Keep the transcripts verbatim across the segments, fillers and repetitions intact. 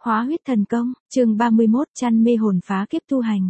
Hóa huyết thần công, chương ba mươi mốt, chăn mê hồn phá kiếp tu hành.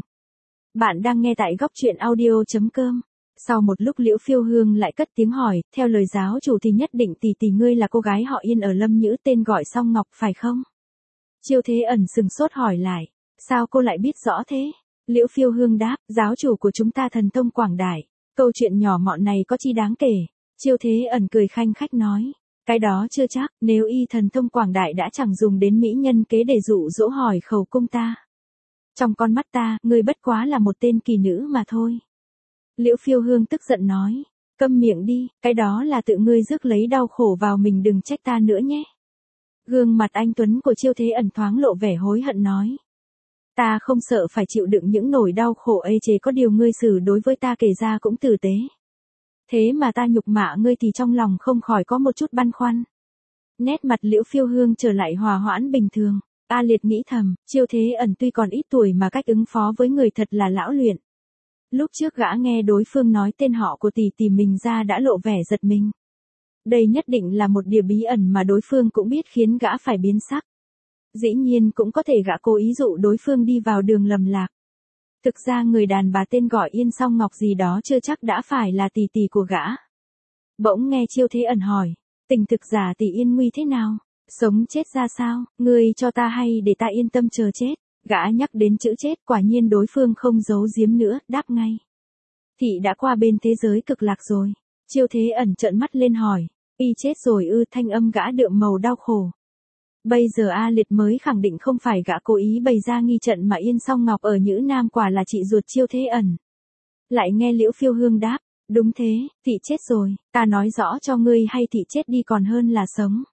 Bạn đang nghe tại góc truyện audio.com. Sau một lúc Liễu Phiêu Hương lại cất tiếng hỏi, theo lời giáo chủ thì nhất định tỷ tỷ ngươi là cô gái họ Yên ở Lâm Nhữ tên gọi Song Ngọc phải không? Chiêu Thế Ẩn sừng sốt hỏi lại, sao cô lại biết rõ thế? Liễu Phiêu Hương đáp, giáo chủ của chúng ta thần thông quảng đại, câu chuyện nhỏ mọn này có chi đáng kể. Chiêu Thế Ẩn cười khanh khách nói, cái đó chưa chắc, nếu y thần thông quảng đại đã chẳng dùng đến mỹ nhân kế để dụ dỗ hỏi khẩu cung ta. Trong con mắt ta, ngươi bất quá là một tên kỳ nữ mà thôi. Liễu Phiêu Hương tức giận nói, câm miệng đi, cái đó là tự ngươi rước lấy đau khổ vào mình, đừng trách ta nữa nhé. Gương mặt anh tuấn của Chiêu Thế Ẩn thoáng lộ vẻ hối hận nói, ta không sợ phải chịu đựng những nỗi đau khổ ấy, chế có điều ngươi xử đối với ta kể ra cũng tử tế. Thế mà ta nhục mạ ngươi thì trong lòng không khỏi có một chút băn khoăn. Nét mặt Liễu Phiêu Hương trở lại hòa hoãn bình thường. A Liệt nghĩ thầm, Chiêu Thế Ẩn tuy còn ít tuổi mà cách ứng phó với người thật là lão luyện. Lúc trước gã nghe đối phương nói tên họ của tỷ tỷ mình ra đã lộ vẻ giật mình. Đây nhất định là một điều bí ẩn mà đối phương cũng biết khiến gã phải biến sắc. Dĩ nhiên cũng có thể gã cố ý dụ đối phương đi vào đường lầm lạc. Thực ra người đàn bà tên gọi Yên Song Ngọc gì đó chưa chắc đã phải là tỷ tỷ của gã. Bỗng nghe Chiêu Thế Ẩn hỏi, tình thực giả tỷ Yên nguy thế nào? Sống chết ra sao? Ngươi cho ta hay để ta yên tâm chờ chết. Gã nhắc đến chữ chết, quả nhiên đối phương không giấu giếm nữa, đáp ngay. Thị đã qua bên thế giới cực lạc rồi. Chiêu Thế Ẩn trợn mắt lên hỏi, y chết rồi ư? Thanh âm gã đượm màu đau khổ. Bây giờ A Liệt mới khẳng định không phải gã cố ý bày ra nghi trận mà Yên Song Ngọc ở Nhữ Nam quả là chị ruột Chiêu Thế Ẩn. Lại nghe Liễu Phiêu Hương đáp, đúng thế, thị chết rồi, ta nói rõ cho ngươi hay thị chết đi còn hơn là sống.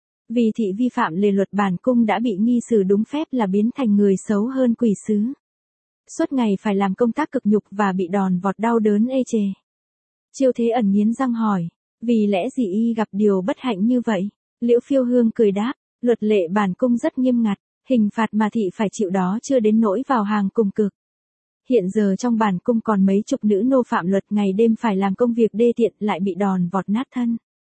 Vì thị vi phạm lề luật bản cung đã bị nghi xử đúng phép là biến thành người xấu hơn quỷ sứ. Suốt ngày phải làm công tác cực nhục và bị đòn vọt đau đớn ê chề. Chiêu Thế Ẩn nghiến răng hỏi, vì lẽ gì y gặp điều bất hạnh như vậy? Liễu Phiêu Hương cười đáp, luật lệ bản cung rất nghiêm ngặt, hình phạt mà thị phải chịu đó chưa đến nỗi vào hàng cùng cực. Hiện giờ trong bản cung còn mấy chục nữ nô phạm luật ngày đêm phải làm công việc đê tiện lại bị đòn vọt nát thân.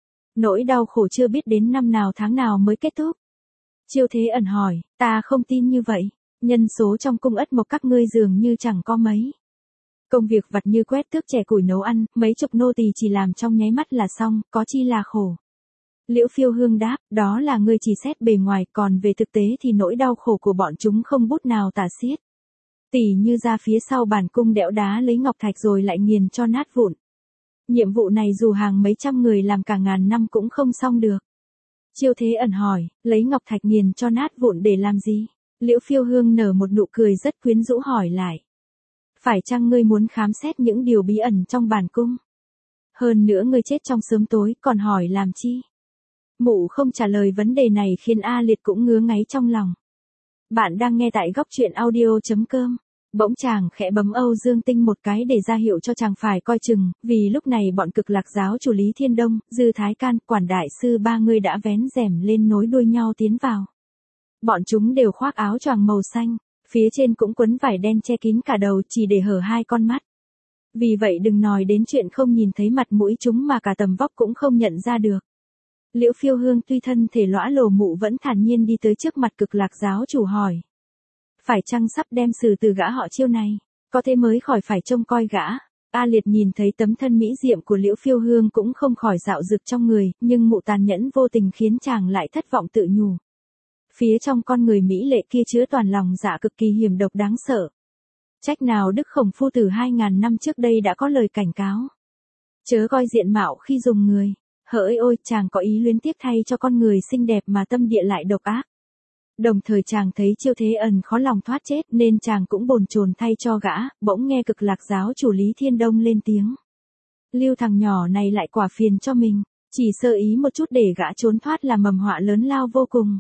Nỗi đau khổ chưa biết đến năm nào tháng nào mới kết thúc. Chiêu Thế Ẩn hỏi, ta không tin như vậy, nhân số trong cung ất mộc các ngươi dường như chẳng có mấy. Công việc vặt như quét tước chẻ củi nấu ăn, mấy chục nô tỳ chỉ làm trong nháy mắt là xong, có chi là khổ. Liễu Phiêu Hương đáp, đó là ngươi chỉ xét bề ngoài, còn về thực tế thì nỗi đau khổ của bọn chúng không bút nào tả xiết. Tỉ như ra phía sau bản cung đẽo đá lấy ngọc thạch rồi lại nghiền cho nát vụn. Nhiệm vụ này dù hàng mấy trăm người làm cả ngàn năm cũng không xong được. Chiêu Thế Ẩn hỏi, lấy ngọc thạch nghiền cho nát vụn để làm gì? Liễu Phiêu Hương nở một nụ cười rất quyến rũ hỏi lại. Phải chăng ngươi muốn khám xét những điều bí ẩn trong bản cung? Hơn nữa ngươi chết trong sớm tối, còn hỏi làm chi? Mụ không trả lời vấn đề này khiến A Liệt cũng ngứa ngáy trong lòng. Bạn đang nghe tại góc truyện audio.com. Bỗng chàng khẽ bấm Âu Dương Tinh một cái để ra hiệu cho chàng phải coi chừng, vì lúc này bọn Cực Lạc giáo chủ Lý Thiên Đông, Dư Thái Can, Quản đại sư ba người đã vén rèm lên nối đuôi nhau tiến vào. Bọn chúng đều khoác áo choàng màu xanh, phía trên cũng quấn vải đen che kín cả đầu chỉ để hở hai con mắt. Vì vậy đừng nói đến chuyện không nhìn thấy mặt mũi chúng mà cả tầm vóc cũng không nhận ra được. Liễu Phiêu Hương tuy thân thể lõa lồ mụ vẫn thản nhiên đi tới trước mặt Cực Lạc giáo chủ hỏi. Phải chăng sắp đem xử từ gã họ Chiêu này, có thế mới khỏi phải trông coi gã. A Liệt nhìn thấy tấm thân mỹ diệm của Liễu Phiêu Hương cũng không khỏi dạo dực trong người, nhưng mụ tàn nhẫn vô tình khiến chàng lại thất vọng tự nhủ. Phía trong con người mỹ lệ kia chứa toàn lòng dạ cực kỳ hiểm độc đáng sợ. Trách nào Đức Khổng Phu Tử hai ngàn năm trước đây đã có lời cảnh cáo. Chớ coi diện mạo khi dùng người. Hỡi ôi, chàng có ý luyến tiếc thay cho con người xinh đẹp mà tâm địa lại độc ác. Đồng thời chàng thấy Chiêu Thế Ẩn khó lòng thoát chết nên chàng cũng bồn chồn thay cho gã, bỗng nghe Cực Lạc giáo chủ Lý Thiên Đông lên tiếng. Lưu thằng nhỏ này lại quả phiền cho mình, chỉ sơ ý một chút để gã trốn thoát là mầm họa lớn lao vô cùng.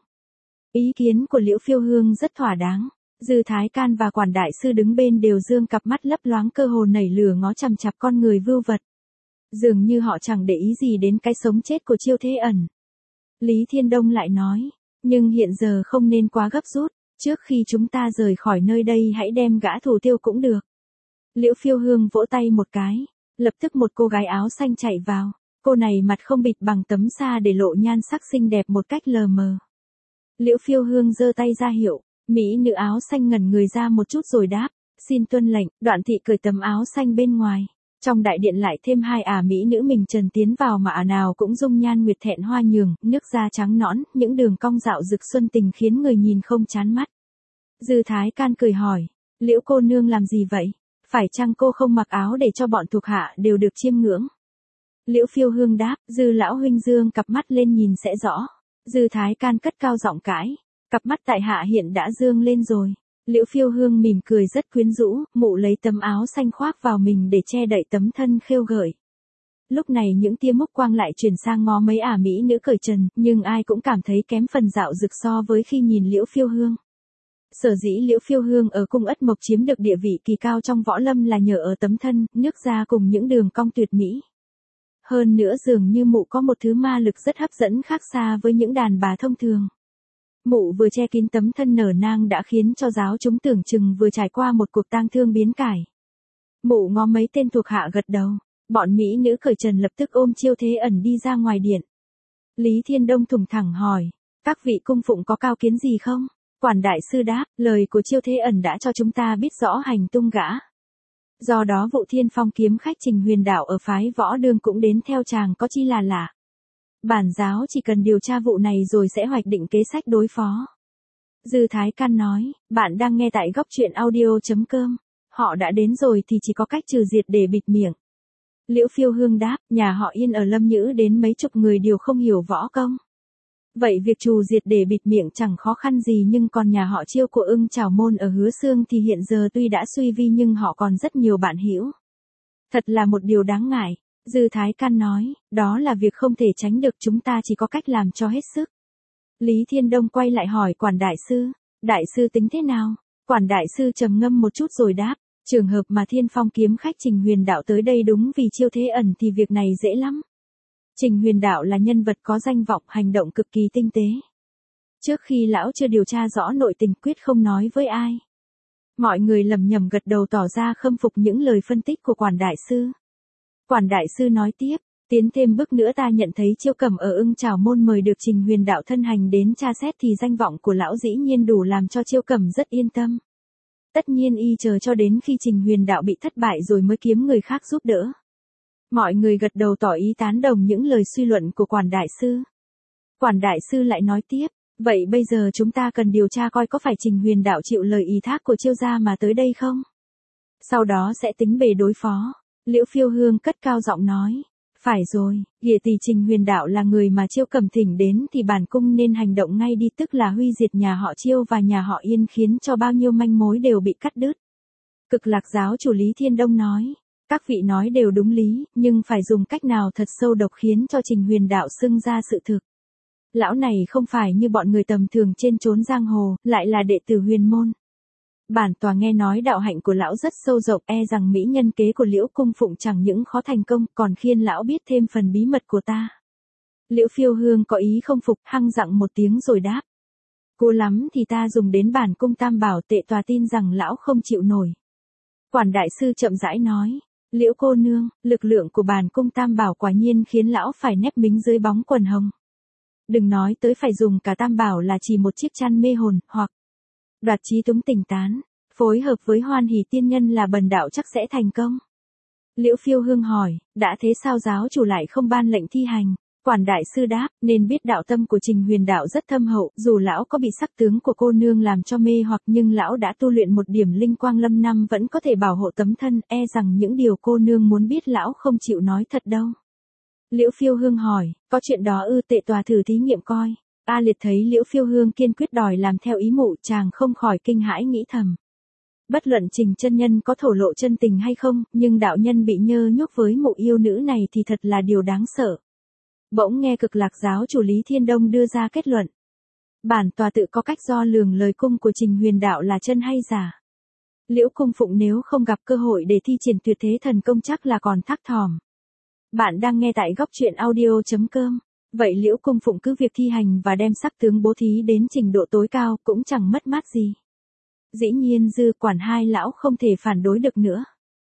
Ý kiến của Liễu Phiêu Hương rất thỏa đáng, Dư Thái Can và Quản đại sư đứng bên đều dương cặp mắt lấp loáng cơ hồ nảy lửa ngó chằm chằm con người vưu vật. Dường như họ chẳng để ý gì đến cái sống chết của Chiêu Thế Ẩn. Lý Thiên Đông lại nói, nhưng hiện giờ không nên quá gấp rút, trước khi chúng ta rời khỏi nơi đây hãy đem gã thủ tiêu cũng được. Liễu Phiêu Hương vỗ tay một cái, lập tức một cô gái áo xanh chạy vào, cô này mặt không bịt bằng tấm sa để lộ nhan sắc xinh đẹp một cách lờ mờ. Liễu Phiêu Hương giơ tay ra hiệu, mỹ nữ áo xanh ngẩn người ra một chút rồi đáp, xin tuân lệnh. Đoạn thị cởi tấm áo xanh bên ngoài. Trong đại điện lại thêm hai ả mỹ nữ mình trần tiến vào mà ả nào cũng dung nhan nguyệt thẹn hoa nhường, nước da trắng nõn, những đường cong dạo rực xuân tình khiến người nhìn không chán mắt. Dư Thái Can cười hỏi, Liễu cô nương làm gì vậy? Phải chăng cô không mặc áo để cho bọn thuộc hạ đều được chiêm ngưỡng? Liễu Phiêu Hương đáp, Dư lão huynh dương cặp mắt lên nhìn sẽ rõ. Dư Thái Can cất cao giọng cãi, cặp mắt tại hạ hiện đã dương lên rồi. Liễu Phiêu Hương mỉm cười rất quyến rũ, mụ lấy tấm áo xanh khoác vào mình để che đậy tấm thân khêu gợi. Lúc này những tia mốc quang lại chuyển sang ngó mấy ả mỹ nữ cởi trần, nhưng ai cũng cảm thấy kém phần dạo rực so với khi nhìn Liễu Phiêu Hương. Sở dĩ Liễu Phiêu Hương ở cung Ất Mộc chiếm được địa vị kỳ cao trong võ lâm là nhờ ở tấm thân, nước da cùng những đường cong tuyệt mỹ. Hơn nữa dường như mụ có một thứ ma lực rất hấp dẫn khác xa với những đàn bà thông thường. Mụ vừa che kín tấm thân nở nang đã khiến cho giáo chúng tưởng chừng vừa trải qua một cuộc tang thương biến cải. Mụ ngó mấy tên thuộc hạ gật đầu, bọn mỹ nữ cởi trần lập tức ôm Chiêu Thế Ẩn đi ra ngoài điện. Lý Thiên Đông thủng thẳng hỏi, các vị cung phụng có cao kiến gì không? Quản đại sư đáp, lời của Chiêu Thế Ẩn đã cho chúng ta biết rõ hành tung gã. Do đó vụ Thiên Phong kiếm khách Trình Huyền Đạo ở phái Võ Đương cũng đến theo chàng có chi là lạ. Bản giáo chỉ cần điều tra vụ này rồi sẽ hoạch định kế sách đối phó. Dư Thái Can nói, bạn đang nghe tại góc truyện audio.com. Họ đã đến rồi thì chỉ có cách trừ diệt để bịt miệng. Liễu Phiêu Hương đáp, nhà họ Yên ở Lâm Nhữ đến mấy chục người đều không hiểu võ công. Vậy việc trừ diệt để bịt miệng chẳng khó khăn gì, nhưng còn nhà họ Chiêu của Ưng Chảo Môn ở Hứa Xương thì hiện giờ tuy đã suy vi nhưng họ còn rất nhiều bạn hữu. Thật là một điều đáng ngại. Dư Thái Can nói, đó là việc không thể tránh được, chúng ta chỉ có cách làm cho hết sức. Lý Thiên Đông quay lại hỏi quản đại sư, đại sư tính thế nào? Quản đại sư trầm ngâm một chút rồi đáp, trường hợp mà Thiên Phong kiếm khách Trình Huyền Đạo tới đây đúng vì Chiêu Thế Ẩn thì việc này dễ lắm. Trình Huyền Đạo là nhân vật có danh vọng, hành động cực kỳ tinh tế. Trước khi lão chưa điều tra rõ nội tình quyết không nói với ai. Mọi người lầm nhầm gật đầu tỏ ra khâm phục những lời phân tích của quản đại sư. Quản đại sư nói tiếp, tiến thêm bước nữa ta nhận thấy Chiêu Cẩm ở Ưng Chảo Môn mời được Trình Huyền Đạo thân hành đến tra xét thì danh vọng của lão dĩ nhiên đủ làm cho Chiêu Cẩm rất yên tâm. Tất nhiên y chờ cho đến khi Trình Huyền Đạo bị thất bại rồi mới kiếm người khác giúp đỡ. Mọi người gật đầu tỏ ý tán đồng những lời suy luận của quản đại sư. Quản đại sư lại nói tiếp, vậy bây giờ chúng ta cần điều tra coi có phải Trình Huyền Đạo chịu lời ý thác của Chiêu gia mà tới đây không? Sau đó sẽ tính bề đối phó. Liễu Phiêu Hương cất cao giọng nói, phải rồi, địa tỷ Trình Huyền Đạo là người mà Chiêu Cẩm thỉnh đến thì bản cung nên hành động ngay đi, tức là huy diệt nhà họ Chiêu và nhà họ Yên, khiến cho bao nhiêu manh mối đều bị cắt đứt. Cực Lạc giáo chủ Lý Thiên Đông nói, các vị nói đều đúng lý, nhưng phải dùng cách nào thật sâu độc khiến cho Trình Huyền Đạo xưng ra sự thực. Lão này không phải như bọn người tầm thường trên chốn giang hồ, lại là đệ tử huyền môn. Bản tòa nghe nói đạo hạnh của lão rất sâu rộng, e rằng mỹ nhân kế của Liễu cung phụng chẳng những khó thành công, còn khiến lão biết thêm phần bí mật của ta. Liễu Phiêu Hương có ý không phục, hăng giọng một tiếng rồi đáp. Cố lắm thì ta dùng đến bản cung tam bảo tệ, tòa tin rằng lão không chịu nổi. Quản đại sư chậm rãi nói, Liễu cô nương, lực lượng của bản cung tam bảo quả nhiên khiến lão phải nép mính dưới bóng quần hồng. Đừng nói tới phải dùng cả tam bảo, là chỉ một chiếc chăn mê hồn, hoặc đoạt trí túng tỉnh tán, phối hợp với Hoan Hỷ tiên nhân là bần đạo chắc sẽ thành công. Liễu Phiêu Hương hỏi, đã thế sao giáo chủ lại không ban lệnh thi hành? Quản đại sư đáp, nên biết đạo tâm của Trình Huyền Đạo rất thâm hậu, dù lão có bị sắc tướng của cô nương làm cho mê hoặc nhưng lão đã tu luyện một điểm linh quang lâm năm vẫn có thể bảo hộ tấm thân, e rằng những điều cô nương muốn biết lão không chịu nói thật đâu. Liễu Phiêu Hương hỏi, có chuyện đó ư? Tệ tòa thử thí nghiệm coi. A Liệt thấy Liễu Phiêu Hương kiên quyết đòi làm theo ý mụ, chàng không khỏi kinh hãi nghĩ thầm. Bất luận Trình chân nhân có thổ lộ chân tình hay không, nhưng đạo nhân bị nhơ nhúc với mụ yêu nữ này thì thật là điều đáng sợ. Bỗng nghe Cực Lạc giáo chủ Lý Thiên Đông đưa ra kết luận. Bản tòa tự có cách do lường lời cung của Trình Huyền Đạo là chân hay giả. Liễu cung phụng nếu không gặp cơ hội để thi triển tuyệt thế thần công chắc là còn thắc thỏm. Bạn đang nghe tại góc truyện audio.com. Vậy Liễu cung phụng cứ việc thi hành và đem sắc tướng bố thí đến trình độ tối cao cũng chẳng mất mát gì. Dĩ nhiên Dư quản hai lão không thể phản đối được nữa.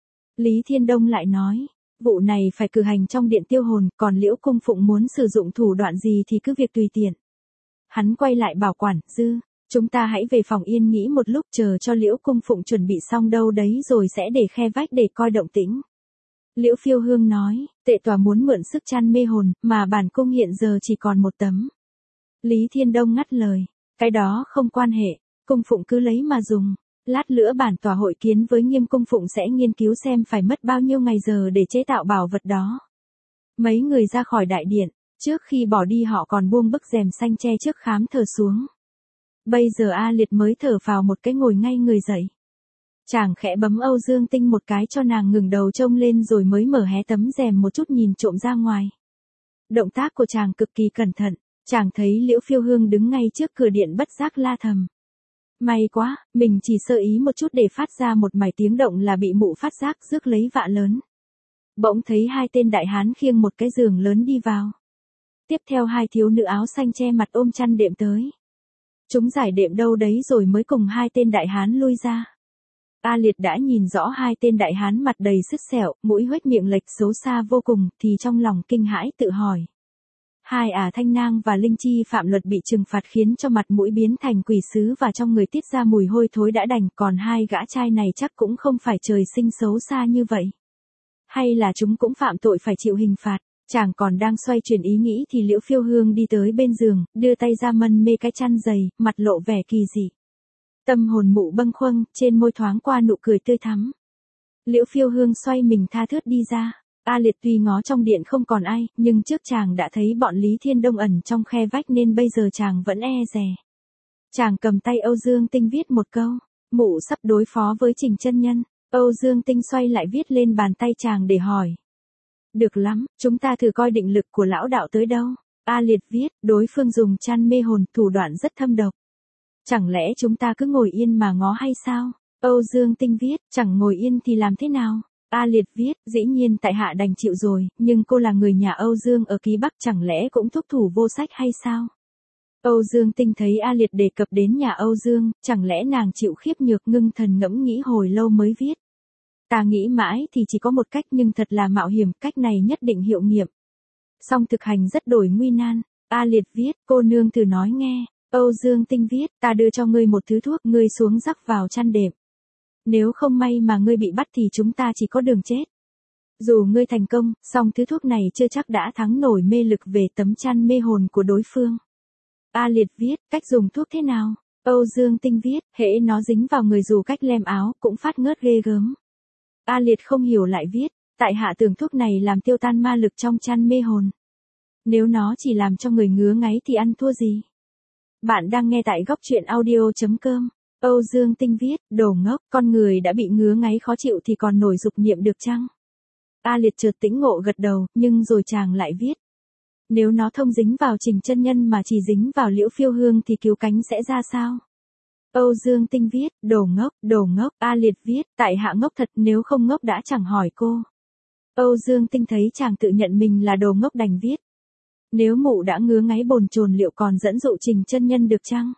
Lý Thiên Đông lại nói, vụ này phải cử hành trong điện tiêu hồn, còn Liễu cung phụng muốn sử dụng thủ đoạn gì thì cứ việc tùy tiện. Hắn quay lại bảo quản, Dư, chúng ta hãy về phòng yên nghĩ một lúc chờ cho Liễu Cung Phụng chuẩn bị xong đâu đấy rồi sẽ để khe vách để coi động tĩnh. Liễu Phiêu Hương nói, tệ tòa muốn mượn sức chăn mê hồn, mà bản cung hiện giờ chỉ còn một tấm. Lý Thiên Đông ngắt lời, cái đó không quan hệ, Cung Phụng cứ lấy mà dùng. Lát nữa bản tòa hội kiến với Nghiêm Cung Phụng sẽ nghiên cứu xem phải mất bao nhiêu ngày giờ để chế tạo bảo vật đó. Mấy người ra khỏi đại điện, trước khi bỏ đi họ còn buông bức rèm xanh che trước khám thờ xuống. Bây giờ A Liệt mới thở vào một cái ngồi ngay người dậy. Chàng khẽ bấm Âu Dương Tinh một cái cho nàng ngừng đầu trông lên rồi mới mở hé tấm rèm một chút nhìn trộm ra ngoài. Động tác của chàng cực kỳ cẩn thận, chàng thấy Liễu Phiêu Hương đứng ngay trước cửa điện bất giác la thầm. May quá, mình chỉ sơ ý một chút để phát ra một mảy tiếng động là bị mụ phát giác rước lấy vạ lớn. Bỗng thấy hai tên đại hán khiêng một cái giường lớn đi vào. Tiếp theo hai thiếu nữ áo xanh che mặt ôm chăn đệm tới. Chúng giải đệm đâu đấy rồi mới cùng hai tên đại hán lui ra. A Liệt đã nhìn rõ hai tên đại hán mặt đầy sứt sẹo, mũi huếch miệng lệch xấu xa vô cùng, thì trong lòng kinh hãi tự hỏi. Hai ả Thanh Nang và Linh Chi phạm luật bị trừng phạt khiến cho mặt mũi biến thành quỷ sứ và trong người tiết ra mùi hôi thối đã đành, còn hai gã trai này chắc cũng không phải trời sinh xấu xa như vậy. Hay là chúng cũng phạm tội phải chịu hình phạt. Chàng còn đang xoay chuyển ý nghĩ thì Liễu Phiêu Hương đi tới bên giường, đưa tay ra mân mê cái chăn dày, mặt lộ vẻ kỳ dị. Tâm hồn mụ bâng khuâng, trên môi thoáng qua nụ cười tươi thắm. Liễu Phiêu Hương xoay mình tha thướt đi ra. A Liệt tuy ngó trong điện không còn ai, nhưng trước chàng đã thấy bọn Lý Thiên Đông ẩn trong khe vách nên bây giờ chàng vẫn e dè. Chàng cầm tay Âu Dương Tinh viết một câu, mụ sắp đối phó với Trình Chân Nhân. Âu Dương Tinh xoay lại viết lên bàn tay chàng để hỏi. Được lắm, chúng ta thử coi định lực của lão đạo tới đâu. A Liệt viết, đối phương dùng chăn mê hồn, thủ đoạn rất thâm độc. Chẳng lẽ chúng ta cứ ngồi yên mà ngó hay sao? Âu Dương Tinh viết, chẳng ngồi yên thì làm thế nào? A Liệt viết, dĩ nhiên tại hạ đành chịu rồi, nhưng cô là người nhà Âu Dương ở Ký Bắc chẳng lẽ cũng thúc thủ vô sách hay sao? Âu Dương Tinh thấy A Liệt đề cập đến nhà Âu Dương, chẳng lẽ nàng chịu khiếp nhược ngưng thần ngẫm nghĩ hồi lâu mới viết. Ta nghĩ mãi thì chỉ có một cách nhưng thật là mạo hiểm, cách này nhất định hiệu nghiệm. Song thực hành rất đổi nguy nan. A Liệt viết, cô nương thử nói nghe. Âu Dương Tinh viết, ta đưa cho ngươi một thứ thuốc, ngươi xuống rắc vào chăn đệm. Nếu không may mà ngươi bị bắt thì chúng ta chỉ có đường chết. Dù ngươi thành công, song thứ thuốc này chưa chắc đã thắng nổi mê lực về tấm chăn mê hồn của đối phương. A Liệt viết, cách dùng thuốc thế nào? Âu Dương Tinh viết, hễ nó dính vào người dù cách lem áo cũng phát ngớt ghê gớm. A Liệt không hiểu lại viết, tại hạ tưởng thuốc này làm tiêu tan ma lực trong chăn mê hồn. Nếu nó chỉ làm cho người ngứa ngáy thì ăn thua gì? Bạn đang nghe tại góc truyện audio chấm com. Âu Dương Tinh viết, đồ ngốc, con người đã bị ngứa ngáy khó chịu thì còn nổi dục niệm được chăng? A Liệt chợt tĩnh ngộ gật đầu, nhưng rồi chàng lại viết. Nếu nó thông dính vào Trình Chân Nhân mà chỉ dính vào Liễu Phiêu Hương thì cứu cánh sẽ ra sao? Âu Dương Tinh viết, đồ ngốc, đồ ngốc. A Liệt viết, tại hạ ngốc thật, nếu không ngốc đã chẳng hỏi cô. Âu Dương Tinh thấy chàng tự nhận mình là đồ ngốc đành viết. Nếu mụ đã ngứa ngáy bồn chồn liệu còn dẫn dụ Trình Chân Nhân được chăng?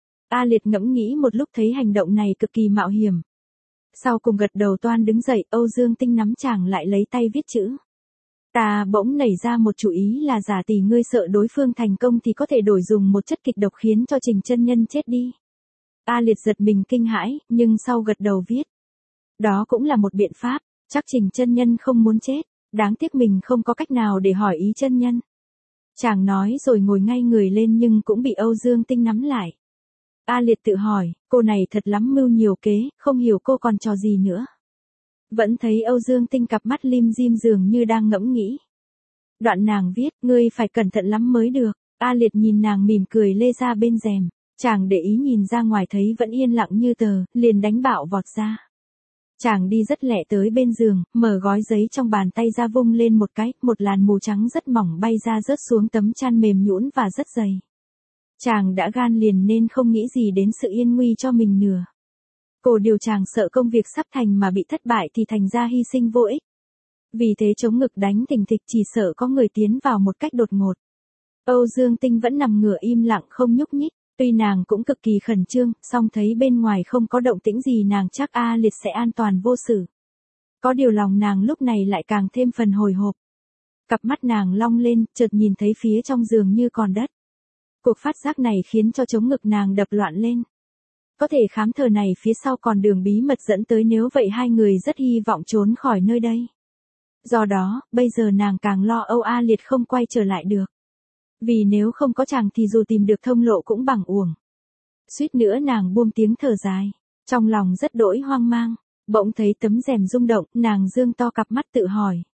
A Liệt ngẫm nghĩ một lúc thấy hành động này cực kỳ mạo hiểm. Sau cùng gật đầu toan đứng dậy, Âu Dương Tinh nắm chàng lại lấy tay viết chữ. Ta bỗng nảy ra một chủ ý là giả tỷ ngươi sợ đối phương thành công thì có thể đổi dùng một chất kịch độc khiến cho Trình Chân Nhân chết đi. A Liệt giật mình kinh hãi, nhưng sau gật đầu viết. Đó cũng là một biện pháp, chắc Trình Chân Nhân không muốn chết, đáng tiếc mình không có cách nào để hỏi ý chân nhân. Chàng nói rồi ngồi ngay người lên nhưng cũng bị Âu Dương Tinh nắm lại. A Liệt tự hỏi, cô này thật lắm mưu nhiều kế, không hiểu cô còn trò gì nữa. Vẫn thấy Âu Dương Tinh cặp mắt lim dim dường như đang ngẫm nghĩ. Đoạn nàng viết, ngươi phải cẩn thận lắm mới được. A Liệt nhìn nàng mỉm cười lê ra bên rèm. Chàng để ý nhìn ra ngoài thấy vẫn yên lặng như tờ, liền đánh bạo vọt ra. Chàng đi rất lẹ tới bên giường, mở gói giấy trong bàn tay ra vung lên một cái, một làn mù trắng rất mỏng bay ra rớt xuống tấm chăn mềm nhũn và rất dày. Chàng đã gan liền nên không nghĩ gì đến sự yên nguy cho mình nữa. Cổ điều chàng sợ công việc sắp thành mà bị thất bại thì thành ra hy sinh vô ích. Vì thế chống ngực đánh thình thịch chỉ sợ có người tiến vào một cách đột ngột. Âu Dương Tinh vẫn nằm ngửa im lặng không nhúc nhích. Tuy nàng cũng cực kỳ khẩn trương, song thấy bên ngoài không có động tĩnh gì nàng chắc A Liệt sẽ an toàn vô sự. Có điều lòng nàng lúc này lại càng thêm phần hồi hộp. Cặp mắt nàng long lên, chợt nhìn thấy phía trong giường như còn đất. Cuộc phát giác này khiến cho trống ngực nàng đập loạn lên. Có thể khám thờ này phía sau còn đường bí mật dẫn tới, nếu vậy hai người rất hy vọng trốn khỏi nơi đây. Do đó, bây giờ nàng càng lo âu A Liệt không quay trở lại được. Vì nếu không có chàng thì dù tìm được thông lộ cũng bằng uổng. Suýt nữa nàng buông tiếng thở dài. Trong lòng rất đỗi hoang mang. Bỗng thấy tấm rèm rung động, nàng dương to cặp mắt tự hỏi.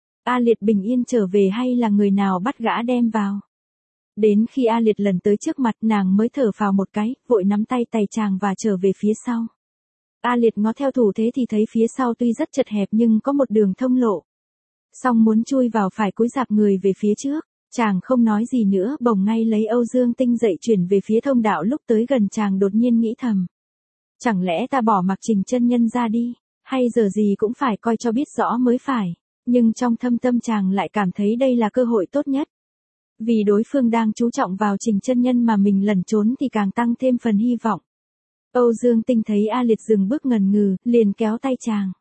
A Liệt bình yên trở về hay là người nào bắt gã đem vào? Đến khi A Liệt lần tới trước mặt nàng mới thở phào một cái, vội nắm tay tay chàng và trở về phía sau. A Liệt ngó theo thủ thế thì thấy phía sau tuy rất chật hẹp nhưng có một đường thông lộ. Song muốn chui vào phải cúi rạp người về phía trước. Chàng không nói gì nữa, bồng ngay lấy Âu Dương Tinh dậy chuyển về phía thông đạo. Lúc tới gần chàng đột nhiên nghĩ thầm. Chẳng lẽ ta bỏ mặc Trình chân nhân ra đi, hay giờ gì cũng phải coi cho biết rõ mới phải. Nhưng trong thâm tâm chàng lại cảm thấy đây là cơ hội tốt nhất. Vì đối phương đang chú trọng vào Trình chân nhân mà mình lẩn trốn thì càng tăng thêm phần hy vọng. Âu Dương Tinh thấy A Liệt dừng bước ngần ngừ, liền kéo tay chàng.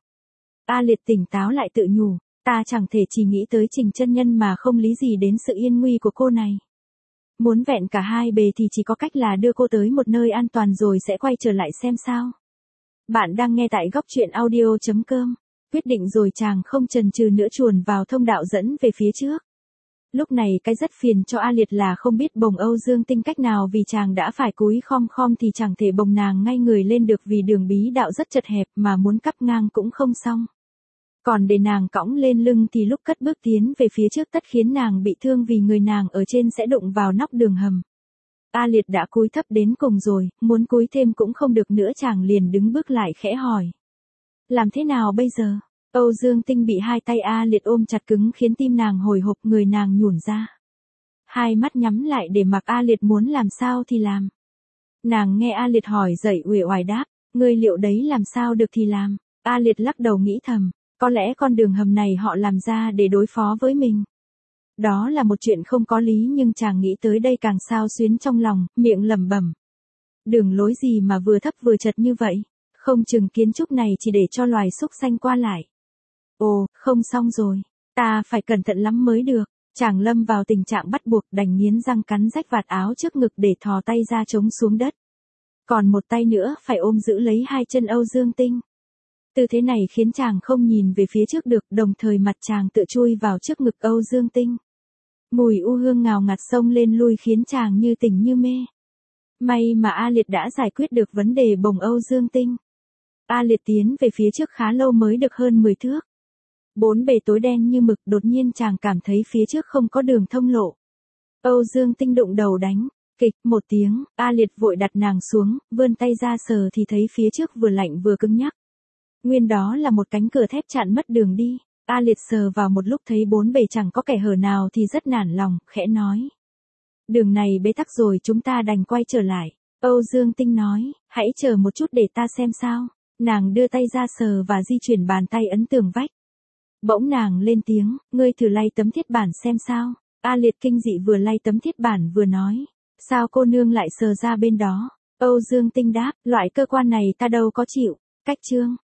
A Liệt tỉnh táo lại tự nhủ, ta chẳng thể chỉ nghĩ tới Trình chân nhân mà không lý gì đến sự yên nguy của cô này. Muốn vẹn cả hai bề thì chỉ có cách là đưa cô tới một nơi an toàn rồi sẽ quay trở lại xem sao. Bạn đang nghe tại góc truyện audio chấm com. Quyết định rồi chàng không chần chừ nữa chuồn vào thông đạo dẫn về phía trước. Lúc này cái rất phiền cho A Liệt là không biết bồng Âu Dương Tinh cách nào, vì chàng đã phải cúi khom khom thì chẳng thể bồng nàng ngay người lên được, vì đường bí đạo rất chật hẹp mà muốn cắp ngang cũng không xong. Còn để nàng cõng lên lưng thì lúc cất bước tiến về phía trước tất khiến nàng bị thương, vì người nàng ở trên sẽ đụng vào nóc đường hầm. A Liệt đã cúi thấp đến cùng rồi, muốn cúi thêm cũng không được nữa, chàng liền đứng bước lại khẽ hỏi. Làm thế nào bây giờ? Âu Dương Tinh bị hai tay A Liệt ôm chặt cứng khiến tim nàng hồi hộp, người nàng nhũn ra. Hai mắt nhắm lại để mặc A Liệt muốn làm sao thì làm. Nàng nghe A Liệt hỏi dậy uể oải đáp, ngươi liệu đấy làm sao được thì làm. A Liệt lắc đầu nghĩ thầm, có lẽ con đường hầm này họ làm ra để đối phó với mình. Đó là một chuyện không có lý, nhưng chàng nghĩ tới đây càng xao xuyến trong lòng, miệng lẩm bẩm. Đường lối gì mà vừa thấp vừa chật như vậy, không chừng kiến trúc này chỉ để cho loài súc sanh qua lại. Ồ, không xong rồi, ta phải cẩn thận lắm mới được. Chàng lâm vào tình trạng bắt buộc, đành nghiến răng cắn rách vạt áo trước ngực để thò tay ra chống xuống đất. Còn một tay nữa phải ôm giữ lấy hai chân Âu Dương Tinh. Tư thế này khiến chàng không nhìn về phía trước được, đồng thời mặt chàng tựa chui vào trước ngực Âu Dương Tinh. Mùi u hương ngào ngạt xông lên lui khiến chàng như tỉnh như mê. May mà A Liệt đã giải quyết được vấn đề bồng Âu Dương Tinh. A Liệt tiến về phía trước khá lâu mới được hơn mười thước. Bốn bề tối đen như mực, đột nhiên chàng cảm thấy phía trước không có đường thông lộ. Âu Dương Tinh đụng đầu đánh, kịch một tiếng, A Liệt vội đặt nàng xuống, vươn tay ra sờ thì thấy phía trước vừa lạnh vừa cứng nhắc. Nguyên đó là một cánh cửa thép chặn mất đường đi. A Liệt sờ vào một lúc thấy bốn bề chẳng có kẻ hở nào thì rất nản lòng, khẽ nói. Đường này bế tắc rồi, chúng ta đành quay trở lại. Âu Dương Tinh nói, hãy chờ một chút để ta xem sao. Nàng đưa tay ra sờ và di chuyển bàn tay ấn tường vách. Bỗng nàng lên tiếng, ngươi thử lay tấm thiết bản xem sao. A Liệt kinh dị vừa lay tấm thiết bản vừa nói. Sao cô nương lại sờ ra bên đó? Âu Dương Tinh đáp, loại cơ quan này ta đâu có chịu. Cách chương.